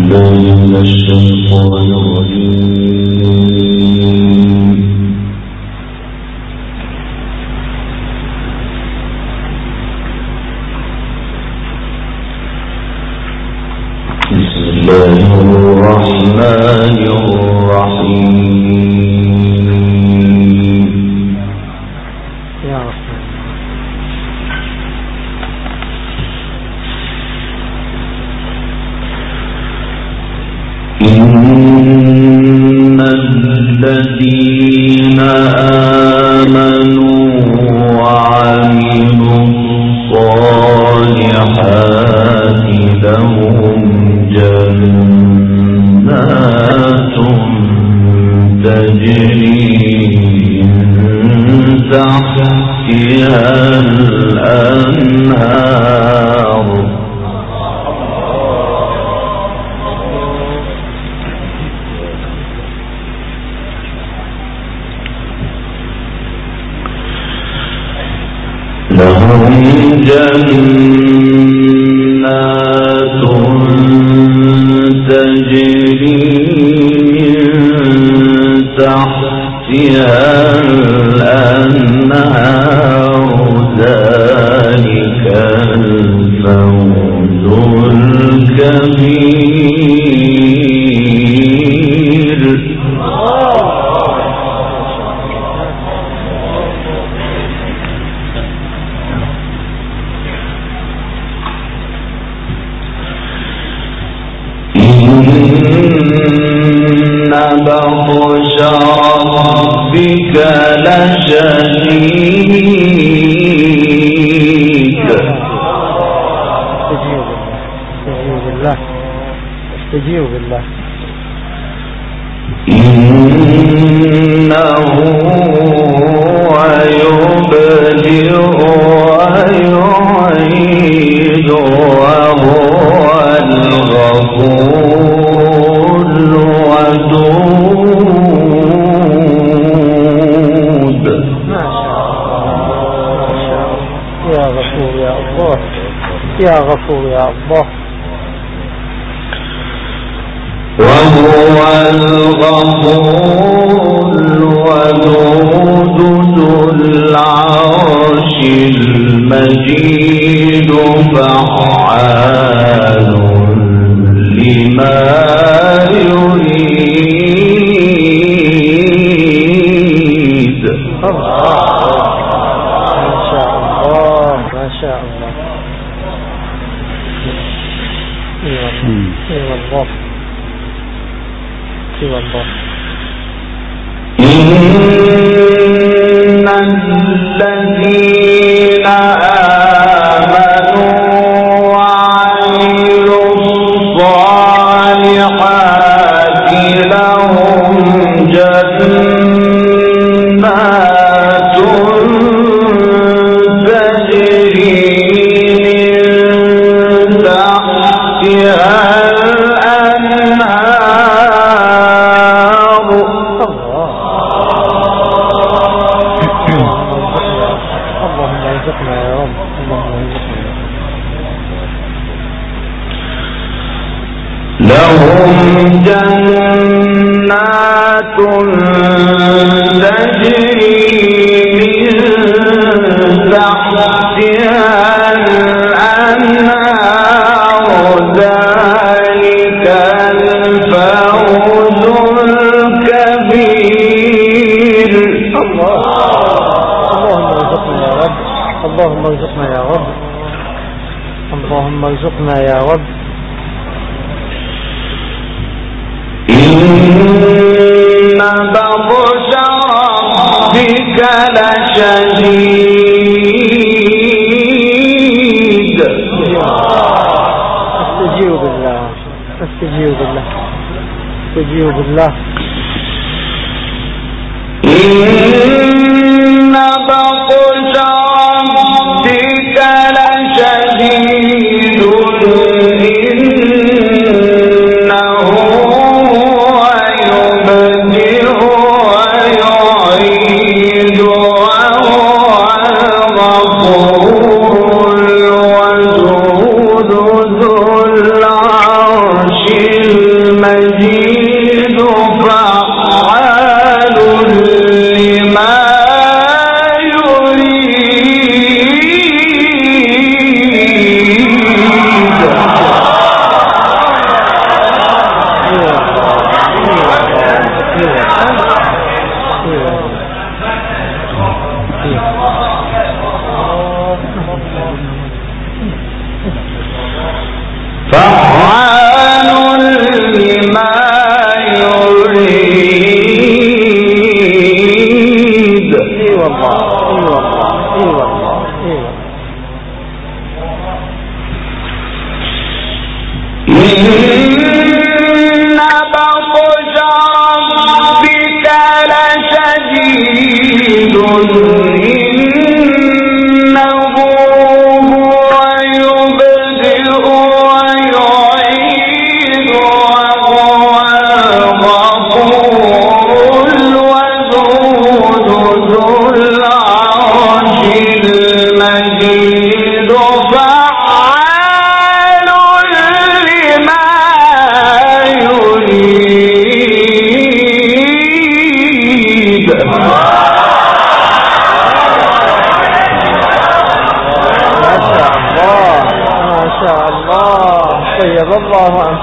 الذين آمنوا وعملوا الصالحات لهم جنات تجري من تحتها الأنهار لهم جنات تجري من تحتها الأنهار ذلك الفوز الكبير إن بطش ربك لشديد استجيب بالله إنه يبدئ ويعيد وهو الغفور الودود يا غفور يا الله يا غفور يا الله وهو الغفور الودود ذو العرش المجيد فعال لما يريد ما شاء الله ما شاء الله اي والله إن الذين آمنوا وعملوا الصالحات لهم جنات تجري من تحتها لهم جنات تجري من تحتها الأنهار ذلك الفوز الكبير اللهم ارزقنا يا رب اللهم ارزقنا يا رب إن بطش ربك لشديد استجيب بالله استجيب بالله استجيب بالله إن بطش ربك لشديد إن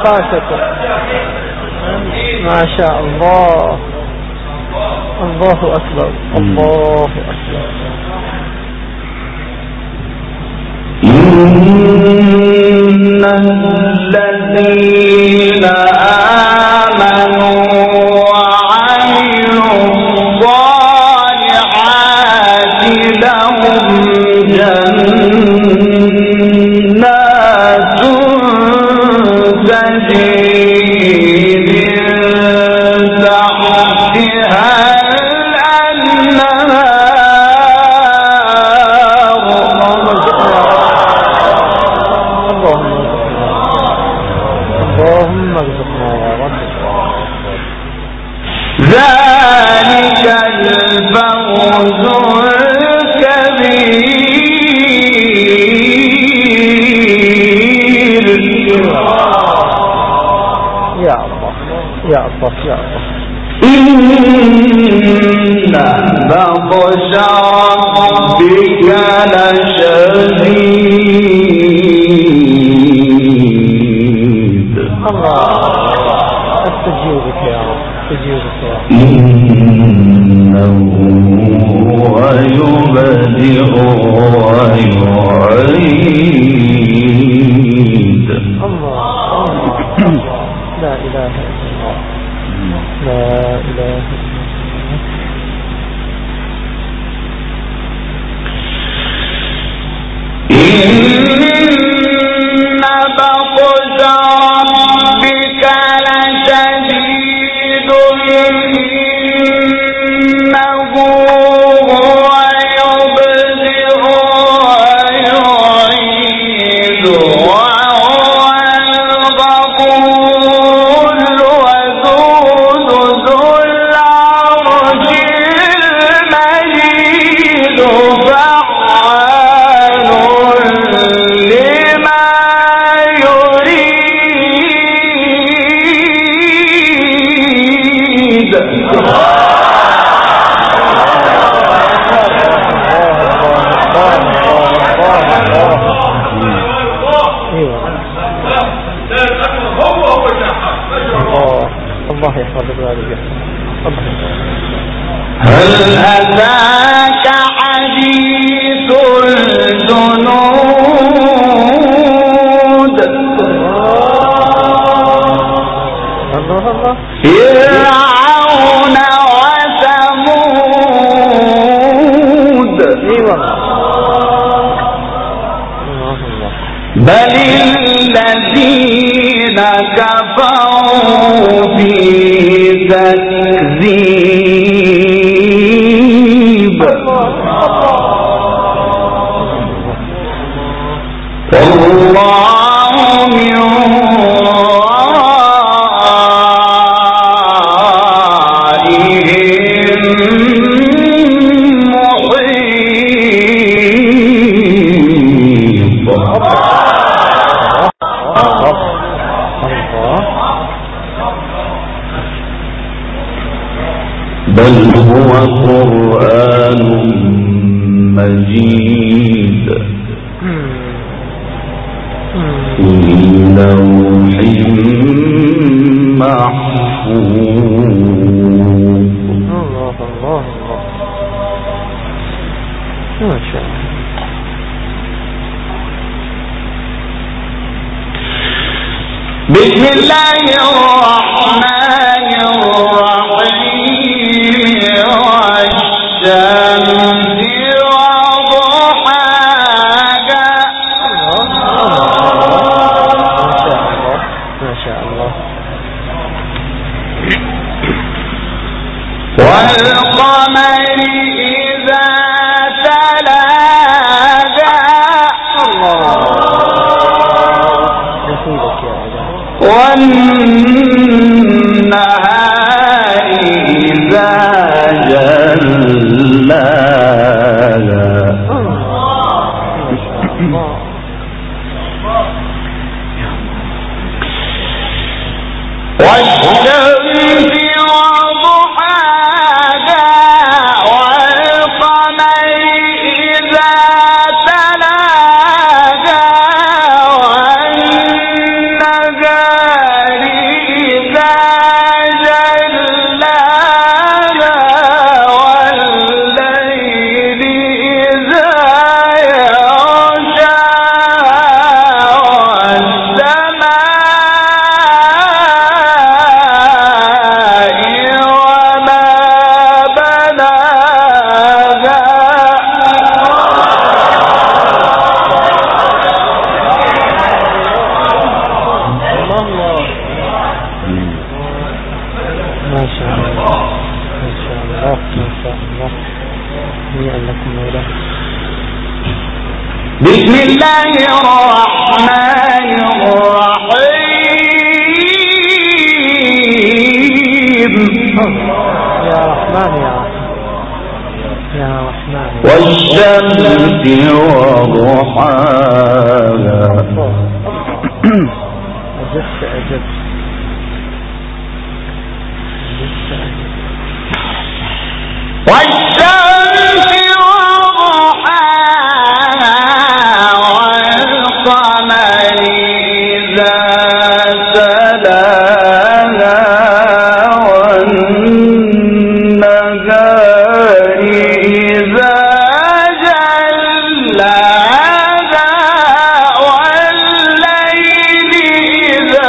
نقاشة. ما شاء الله. الله أكبر الله أكبر. إن الذين آمنوا وعملوا الصالحات لهم جنات تجري من تحتها ذلك الفوز الكبير. يا الله يا الله يا الله. إن بطش ربك لشديد. الله استجيبك يا رب استجيبك يا رب. إنه هو يبدئ ويعيد. الله لا إله إلا الله لا إله إلا الله. إن بطش ربك لشديد. إنه هو يبدئ ويعيد وهو الغفور الودود ذو العرش المجيد. فعال لما يريد. الله يحفظ ذلك. هل أتاك حديث الجنود. فرعون وثمود. بل الذين كفروا في تكذيب. والله من ورائهم محيط. بل هو قرآن مجيد في لوح محفوظ. الله الله ما شاء الله. بسم الله الرحمن الرحيم. والشمس وضحاها. ما شاء الله. والقمر إذا تلاها. والنهار إذا جلاها. والشمس وضحاها. والقمر إذا تلاها. والنهار لكم مولانا. بسم الله الرحمن الرحيم. يا رحمن يا رحمن يا رحمن. والشمس وضحاها. أجبت والشمس وضحاها والقمر إذا تلاها والنهار إذا جلاها والليل إذا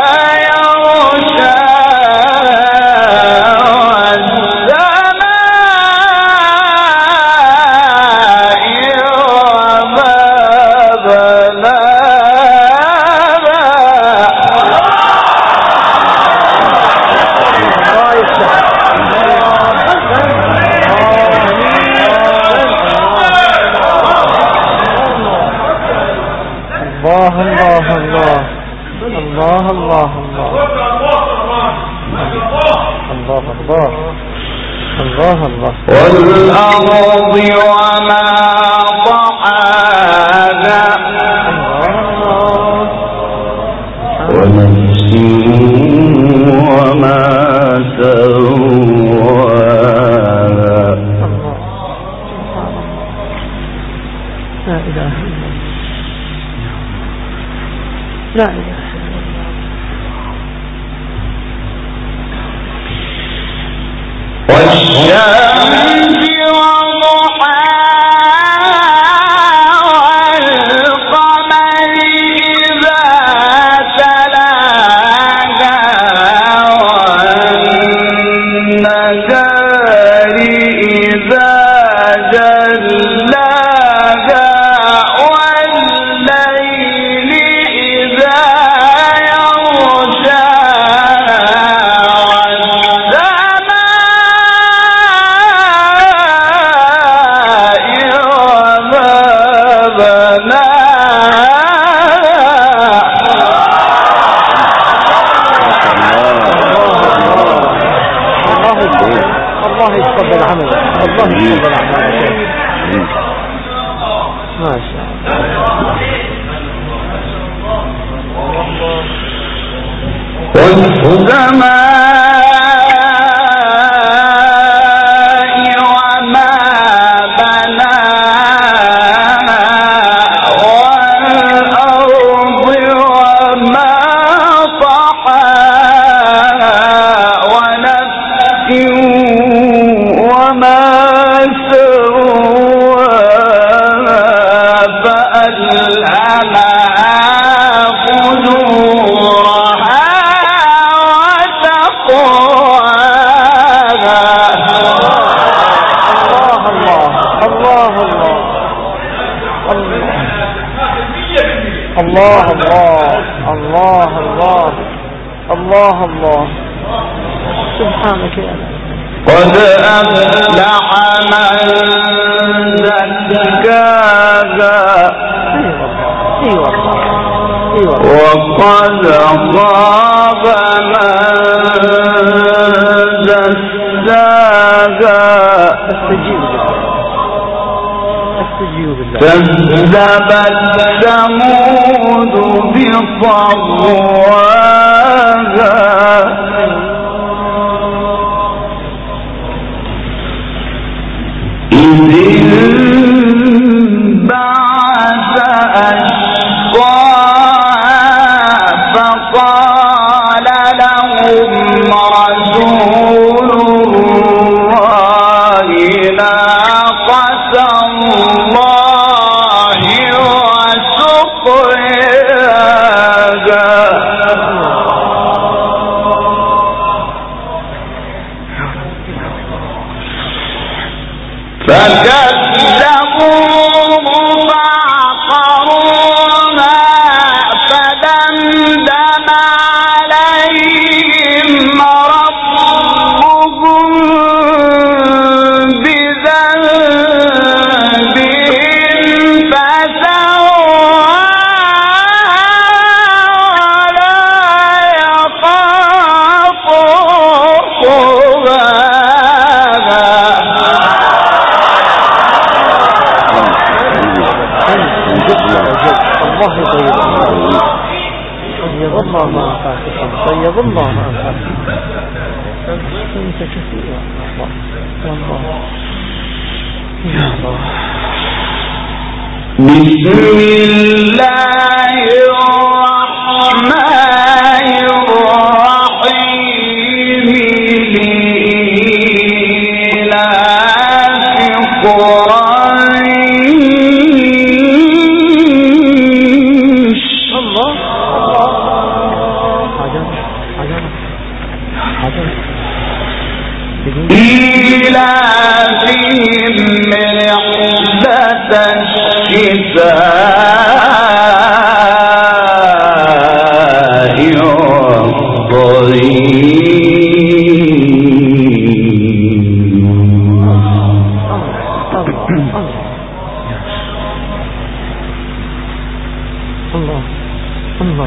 والأرض وما طحاها ونفس وما سواها. لا إله إلا الله. لا إله. والشمس وضحاها والقمر إذا تلاها والنهار إذا جلاها والليل إذا ما شاء والسماء وما بناها والأرض وما طحاها ونفس وما سواها فألهمها فجورها وتقواها. الله الله الله الله الله. سبحانك يا الله. قد أفلح من زكاها وقد خاب من دساها. كذبت ثمود بطغواها إذ انبعث أشقاها فقال لهم رسول الله ناقة الله وسقياها. فكذبوه فعقروها فدمدم عليهم ربهم بذنبهم أنت كثير والله يا الله. بسم الله الرحمن الرحيم لإيلاف قريش. الله عجب إيلافهم رحلة الشتاء والصيف. الله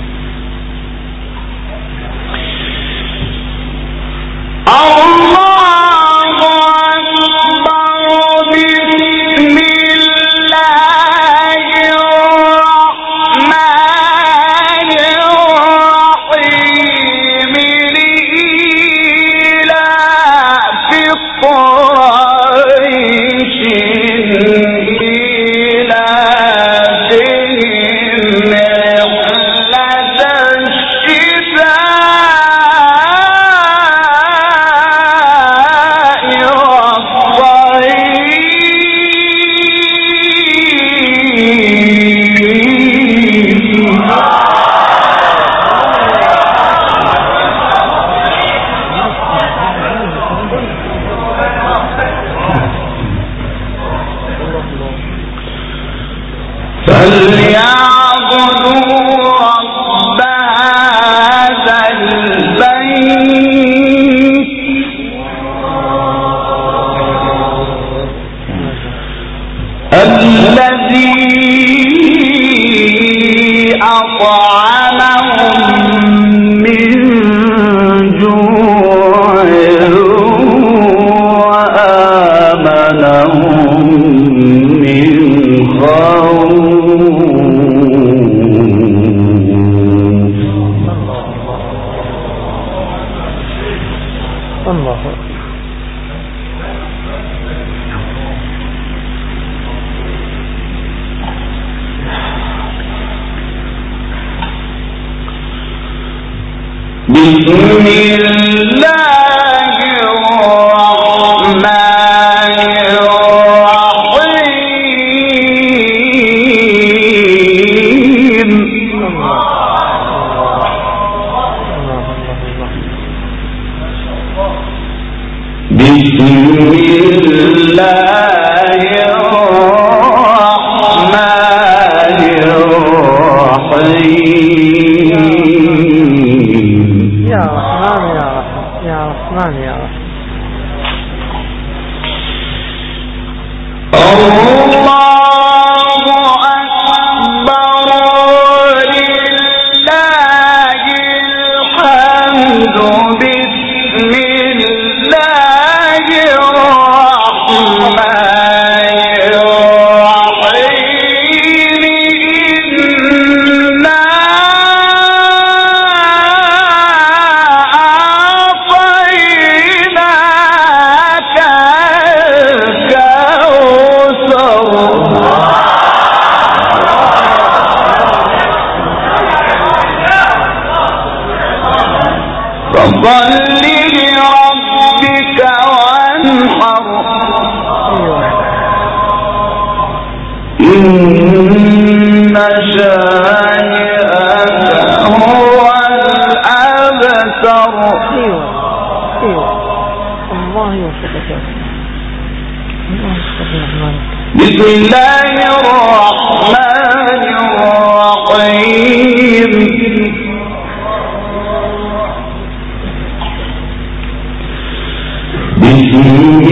بسم الله الرحمن الرحيم. بسم الله الرحمن الرحيم. يا رحمن يا رحمن. الله أكبر لله الحمد. بسم الله الرحمن الرحيم. إنا أعطيناك الكوثر. فصل لربك وانحر. إن شانئك هو الأبتر. الله يوفقك. بسم الله الرحمن الرحيم. بسم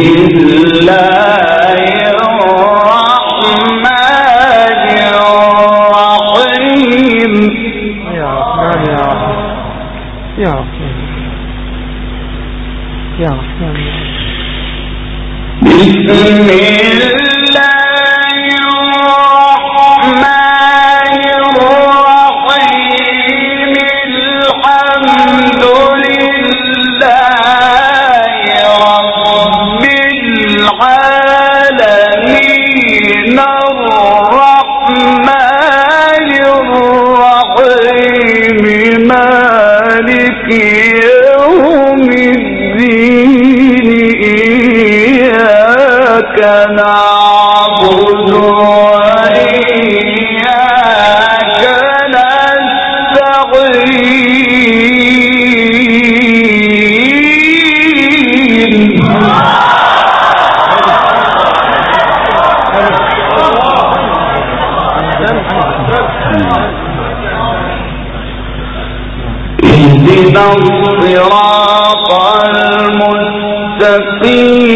الله الرحمن الرحيم. يا رحمن يا رحمن يا رحمن يا رحمن. بسم الله الرحمن الرحيم. الحمد لله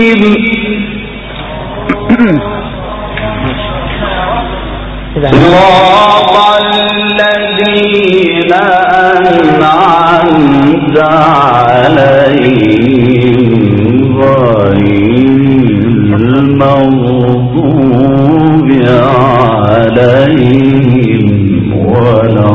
صراط الذين أنعمت عليهم غير المغضوب عليهم ولا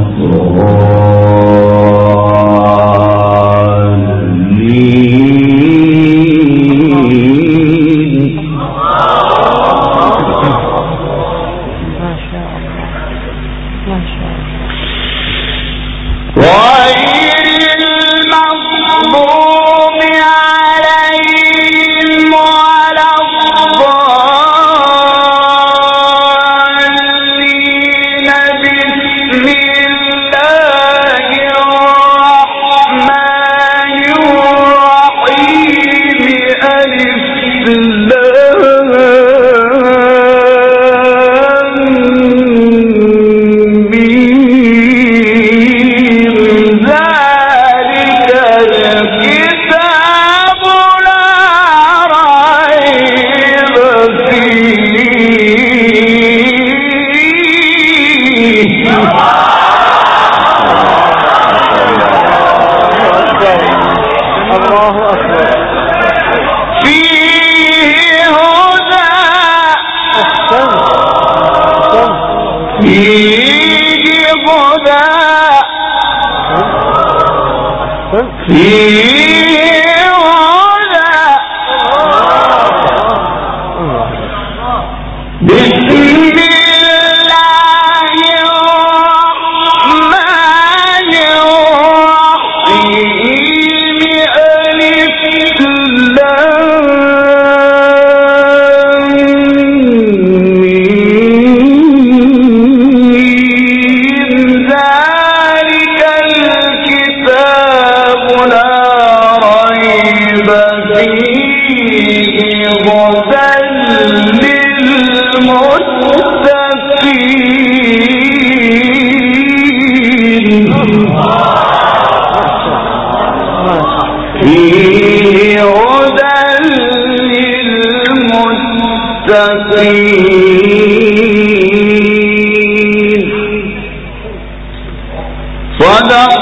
صدق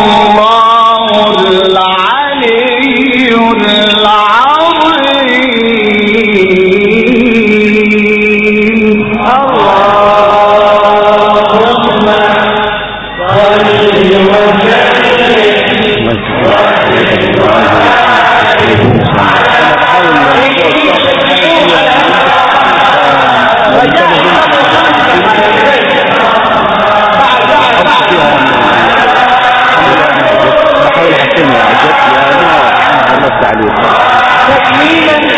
الله العلي العظيم. اللهم صل وسلم